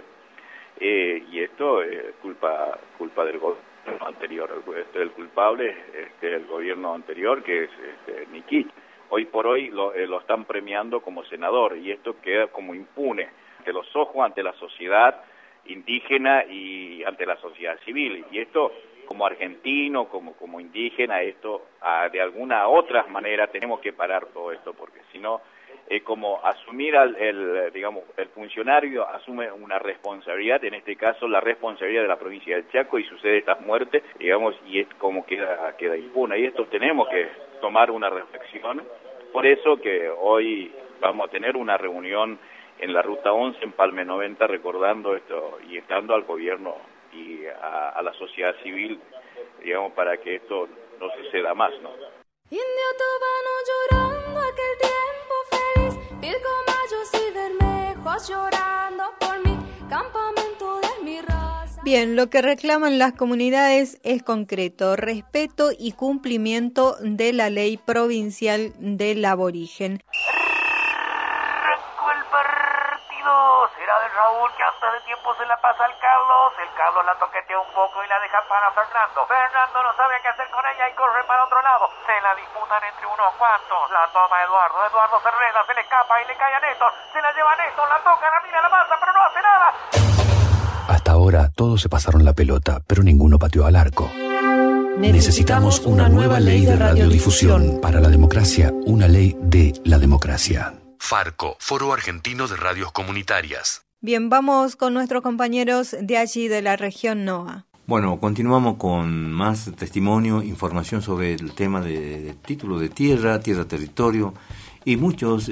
y esto es culpa del gobierno anterior. El culpable es el gobierno anterior, que es Nikit. Hoy por hoy lo están premiando como senador y esto queda como impune ante los ojos, ante la sociedad indígena y ante la sociedad civil. Y esto, como argentino, como indígena, esto de alguna otra manera tenemos que parar todo esto, porque si no, como asumir digamos, el funcionario asume una responsabilidad, en este caso la responsabilidad de la provincia del Chaco, y sucede estas muertes, digamos, y es como queda impune. Y esto tenemos que tomar una reflexión. Por eso que hoy vamos a tener una reunión en la Ruta 11, en Empalme 90, recordando esto y estando al gobierno y a la sociedad civil, digamos, para que esto no suceda más, ¿no? Indio tobano llorando aquel tiempo feliz, pilcomayos y bermejos llorando por mi campamento de mi raza. Bien, lo que reclaman las comunidades es concreto: respeto y cumplimiento de la ley provincial del aborigen. Será del Raúl, que antes de tiempo se la pasa al Carlos. El Carlos la toquetea un poco y la deja para Fernando. Fernando no sabe qué hacer con ella y corre para otro lado. Se la disputan entre unos cuantos. La toma Eduardo. Eduardo se enreda, se le escapa y le cae a Néstor. Se la lleva a Néstor, la toca, la mira, la masa, pero no hace nada. Hasta ahora todos se pasaron la pelota, pero ninguno pateó al arco. Necesitamos una nueva ley de radiodifusión para la democracia, una ley de la democracia. Farco, Foro Argentino de Radios Comunitarias. Bien, vamos con nuestros compañeros de allí, de la región NOA. Bueno, continuamos con más testimonio, información sobre el tema de título de tierra, territorio, y muchos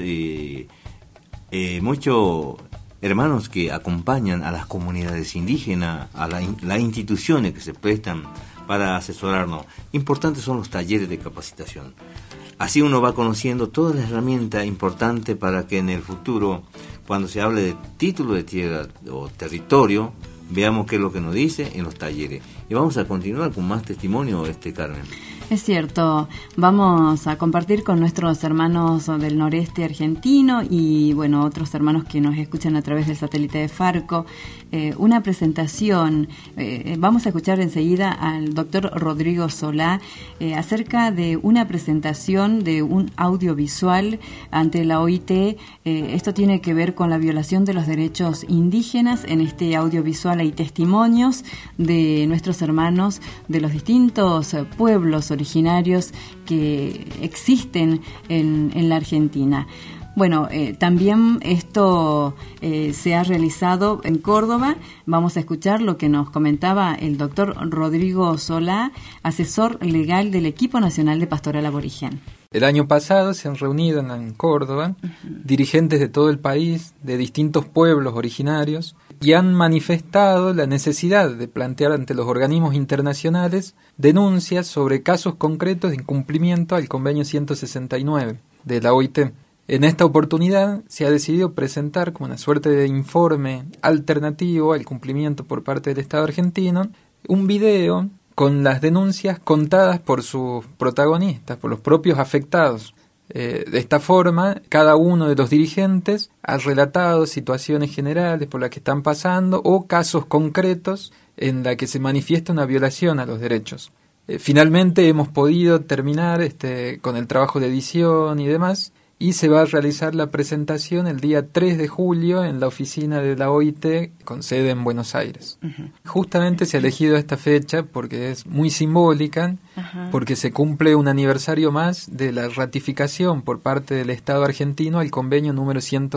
hermanos que acompañan a las comunidades indígenas, a las instituciones que se prestan para asesorarnos. Importantes son los talleres de capacitación. Así uno va conociendo todas las herramientas importantes para que en el futuro, cuando se hable de título de tierra o territorio, veamos qué es lo que nos dice en los talleres. Y vamos a continuar con más testimonio, Carmen. Es cierto, vamos a compartir con nuestros hermanos del noreste argentino y bueno, otros hermanos que nos escuchan a través del satélite de Farco, una presentación. Vamos a escuchar enseguida al doctor Rodrigo Solá acerca de una presentación de un audiovisual ante la OIT. Esto tiene que ver con la violación de los derechos indígenas. En este audiovisual hay testimonios de nuestros hermanos de los distintos pueblos originarios que existen en la Argentina. Bueno, también esto se ha realizado en Córdoba. Vamos a escuchar lo que nos comentaba el doctor Rodrigo Solá, asesor legal del Equipo Nacional de Pastoral Aborigen. El año pasado se han reunido en Córdoba dirigentes de todo el país, de distintos pueblos originarios, y han manifestado la necesidad de plantear ante los organismos internacionales denuncias sobre casos concretos de incumplimiento al convenio 169 de la OIT. En esta oportunidad se ha decidido presentar como una suerte de informe alternativo al cumplimiento por parte del Estado argentino un video con las denuncias contadas por sus protagonistas, por los propios afectados. De esta forma, cada uno de los dirigentes ha relatado situaciones generales por las que están pasando o casos concretos en la que se manifiesta una violación a los derechos. Finalmente hemos podido terminar con el trabajo de edición y demás, y se va a realizar la presentación el día 3 de julio en la oficina de la OIT con sede en Buenos Aires. Uh-huh. Justamente se ha elegido esta fecha porque es muy simbólica, uh-huh, porque se cumple un aniversario más de la ratificación por parte del Estado argentino al convenio número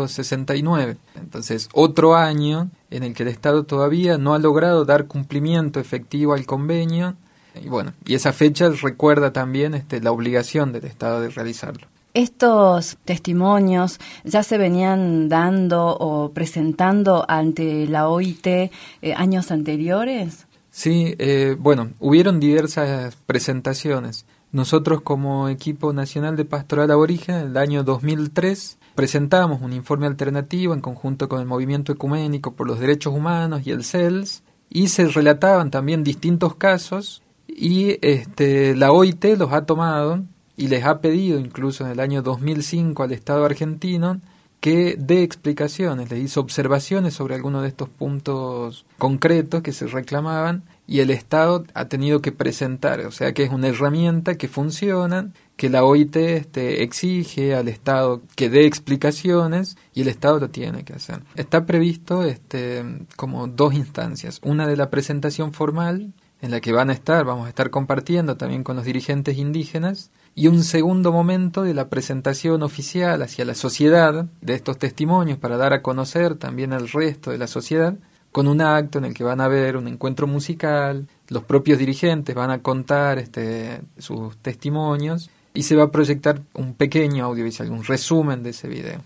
169. Entonces, otro año en el que el Estado todavía no ha logrado dar cumplimiento efectivo al convenio, y esa fecha recuerda también la obligación del Estado de realizarlo. ¿Estos testimonios ya se venían dando o presentando ante la OIT años anteriores? Sí, hubieron diversas presentaciones. Nosotros como equipo nacional de pastoral aborigen, en el año 2003, presentamos un informe alternativo en conjunto con el Movimiento Ecuménico por los Derechos Humanos y el CELS, y se relataban también distintos casos, y la OIT los ha tomado y les ha pedido incluso en el año 2005 al Estado argentino que dé explicaciones, les hizo observaciones sobre algunos de estos puntos concretos que se reclamaban, y el Estado ha tenido que presentar, o sea que es una herramienta que funciona, que la OIT exige al Estado que dé explicaciones y el Estado lo tiene que hacer. Está previsto como dos instancias, una de la presentación formal, en la que vamos a estar compartiendo también con los dirigentes indígenas, y un segundo momento de la presentación oficial hacia la sociedad de estos testimonios para dar a conocer también al resto de la sociedad, con un acto en el que van a haber un encuentro musical, los propios dirigentes van a contar sus testimonios y se va a proyectar un pequeño audiovisual, un resumen de ese video.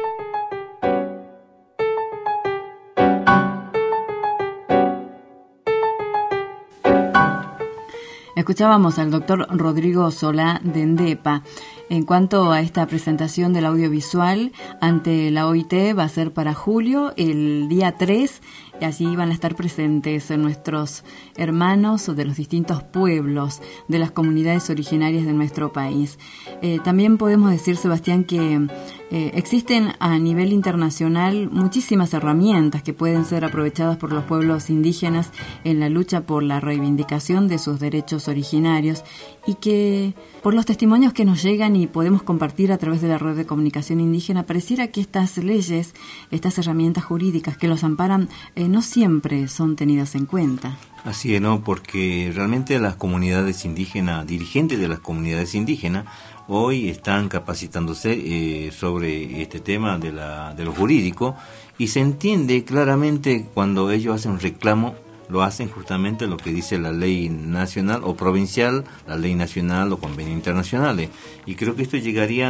Escuchábamos al doctor Rodrigo Solá de ENDEPA. En cuanto a esta presentación del audiovisual ante la OIT, va a ser para julio, el día 3, y allí van a estar presentes nuestros hermanos de los distintos pueblos de las comunidades originarias de nuestro país. También podemos decir, Sebastián, que existen a nivel internacional muchísimas herramientas que pueden ser aprovechadas por los pueblos indígenas en la lucha por la reivindicación de sus derechos originarios, y que por los testimonios que nos llegan y podemos compartir a través de la red de comunicación indígena, pareciera que estas leyes, estas herramientas jurídicas que los amparan, no siempre son tenidas en cuenta. Así es, ¿no? Porque realmente las comunidades indígenas, dirigentes de las comunidades indígenas, hoy están capacitándose sobre este tema de lo jurídico, y se entiende claramente cuando ellos hacen un reclamo, lo hacen justamente lo que dice la ley nacional o provincial, la ley nacional o convenios internacionales. Y creo que esto llegaría,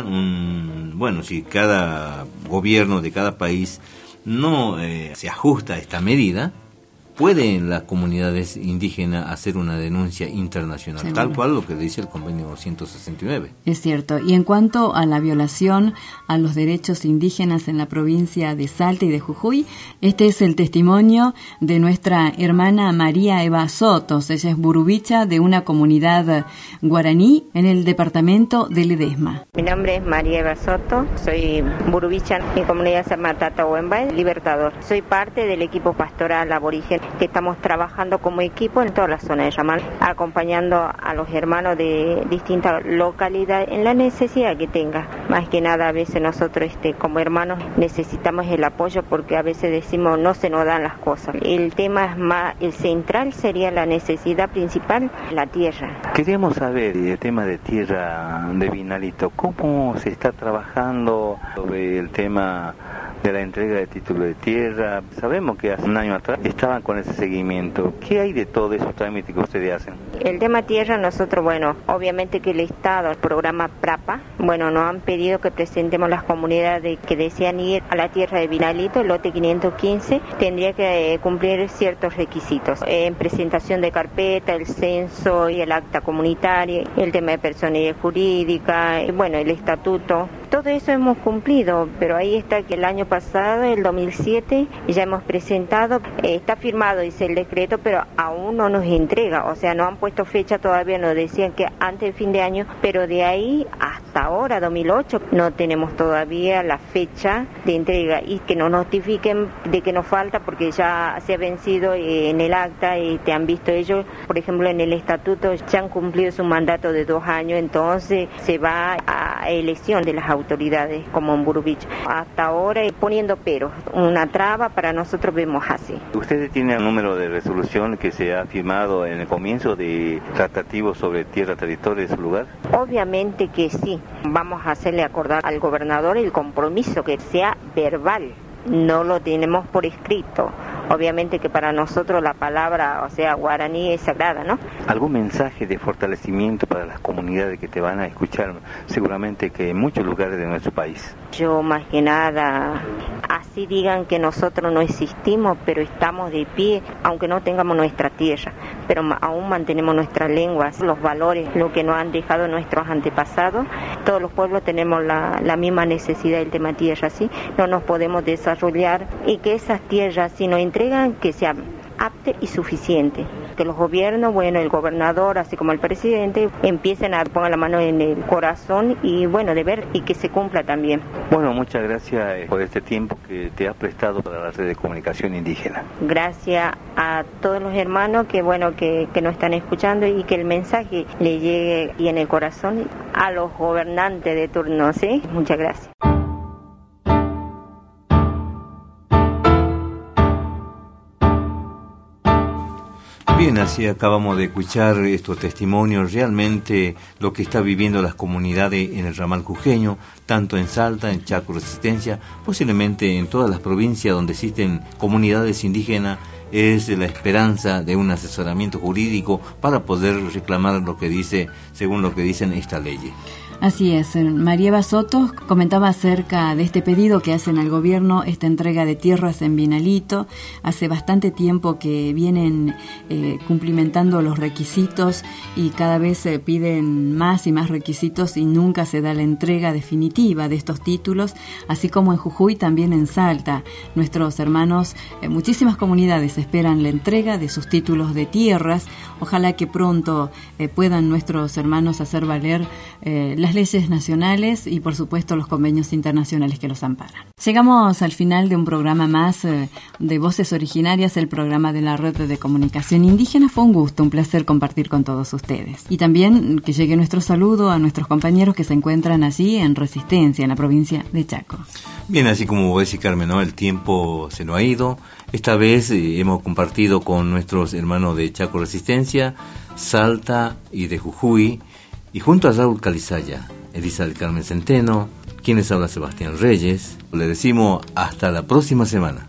si cada gobierno de cada país no se ajusta a esta medida, pueden las comunidades indígenas hacer una denuncia internacional, seguro, tal cual lo que dice el convenio 169. Es cierto. Y en cuanto a la violación a los derechos indígenas en la provincia de Salta y de Jujuy, este es el testimonio de nuestra hermana María Eva Sotos. Ella es burubicha de una comunidad guaraní en el departamento de Ledesma. Mi nombre es María Eva Soto, soy burubicha, mi comunidad se llama Tatahuembay, Libertador. Soy parte del equipo pastoral aborigen que estamos trabajando como equipo en toda la zona de Yamal, acompañando a los hermanos de distintas localidades en la necesidad que tenga. Más que nada, a veces nosotros como hermanos necesitamos el apoyo, porque a veces decimos no se nos dan las cosas. El tema es más, el central sería la necesidad principal, la tierra. Queríamos saber el tema de tierra de Vinalito, ¿cómo se está trabajando sobre el tema de la entrega de título de tierra? Sabemos que hace un año atrás estaban con ese seguimiento. ¿Qué hay de todos esos trámites que ustedes hacen? El tema tierra, nosotros, obviamente que el Estado, el programa PRAPA, nos han pedido que presentemos las comunidades que desean ir a la tierra de Vinalito, el lote 515, tendría que cumplir ciertos requisitos. En presentación de carpeta, el censo y el acta comunitaria, el tema de personería jurídica, el estatuto, todo eso hemos cumplido, pero ahí está que el año pasado, el 2007, ya hemos presentado, está firmado, dice el decreto, pero aún no nos entrega, o sea, no han puesto fecha todavía, nos decían que antes del fin de año, pero de ahí hasta ahora, 2008, no tenemos todavía la fecha de entrega y que nos notifiquen de que nos falta porque ya se ha vencido en el acta y te han visto ellos, por ejemplo, en el estatuto ya han cumplido su mandato de 2 años, entonces se va a elección de las autoridades como en Burubich. Hasta ahora poniendo peros, una traba para nosotros vemos así. ¿Ustedes tienen un número de resolución que se ha firmado en el comienzo de tratativos sobre tierra, territorio de su lugar? Obviamente que sí, vamos a hacerle acordar al gobernador el compromiso que sea verbal, no lo tenemos por escrito. Obviamente que para nosotros la palabra, o sea, guaraní es sagrada, ¿no? ¿Algún mensaje de fortalecimiento para las comunidades que te van a escuchar seguramente que en muchos lugares de nuestro país? Yo más que nada, así digan que nosotros no existimos, pero estamos de pie, aunque no tengamos nuestra tierra, pero aún mantenemos nuestras lenguas, los valores, lo que nos han dejado nuestros antepasados. Todos los pueblos tenemos la misma necesidad del tema tierra, ¿sí? No nos podemos desarrollar y que esas tierras, si nos entregan, que sean aptas y suficientes. Que los gobiernos, bueno, el gobernador, así como el presidente, empiecen a poner la mano en el corazón y, bueno, de ver y que se cumpla también. Bueno, muchas gracias por este tiempo que te has prestado para la red de comunicación indígena. Gracias a todos los hermanos que, bueno, que nos están escuchando y que el mensaje le llegue y en el corazón a los gobernantes de turno, ¿sí? Muchas gracias. Bien, así acabamos de escuchar estos testimonios, realmente lo que está viviendo las comunidades en el ramal jujeño, tanto en Salta, en Chaco Resistencia, posiblemente en todas las provincias donde existen comunidades indígenas, es la esperanza de un asesoramiento jurídico para poder reclamar lo que dice, según lo que dicen esta ley. Así es, María Eva Soto comentaba acerca de este pedido que hacen al gobierno, esta entrega de tierras en Vinalito. Hace bastante tiempo que vienen cumplimentando los requisitos y cada vez se piden más y más requisitos y nunca se da la entrega definitiva de estos títulos, así como en Jujuy, también en Salta. Nuestros hermanos, muchísimas comunidades esperan la entrega de sus títulos de tierras. Ojalá que pronto puedan nuestros hermanos hacer valer las leyes nacionales y por supuesto los convenios internacionales que los amparan. Llegamos al final de un programa más de Voces Originarias, el programa de la Red de Comunicación Indígena. Fue un gusto, un placer compartir con todos ustedes. Y también que llegue nuestro saludo a nuestros compañeros que se encuentran allí en Resistencia, en la provincia de Chaco. Bien, así como vos decís, Carmen, ¿no? El tiempo se nos ha ido. Esta vez hemos compartido con nuestros hermanos de Chaco Resistencia, Salta y de Jujuy, y junto a Raúl Calizaya, Elisa del Carmen Centeno, quienes habla Sebastián Reyes, le decimos hasta la próxima semana.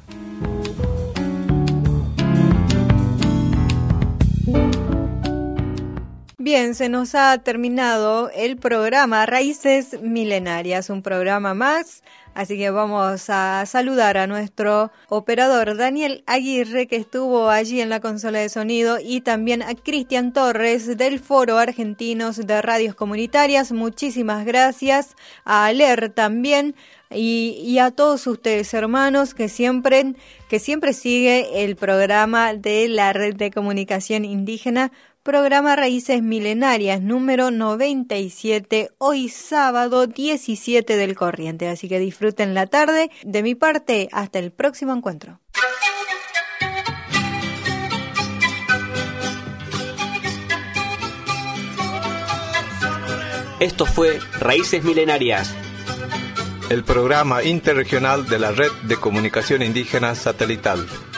Bien, se nos ha terminado el programa Raíces Milenarias, un programa más, así que vamos a saludar a nuestro operador Daniel Aguirre, que estuvo allí en la consola de sonido, y también a Cristian Torres del Foro Argentinos de Radios Comunitarias. Muchísimas gracias, a Aler también, y a todos ustedes, hermanos, que siempre sigue el programa de la Red de Comunicación Indígena, programa Raíces Milenarias número 97, hoy sábado 17 del corriente. Así que disfruten la tarde. De mi parte, hasta el próximo encuentro. Esto fue Raíces Milenarias, el programa interregional de la Red de Comunicación Indígena Satelital.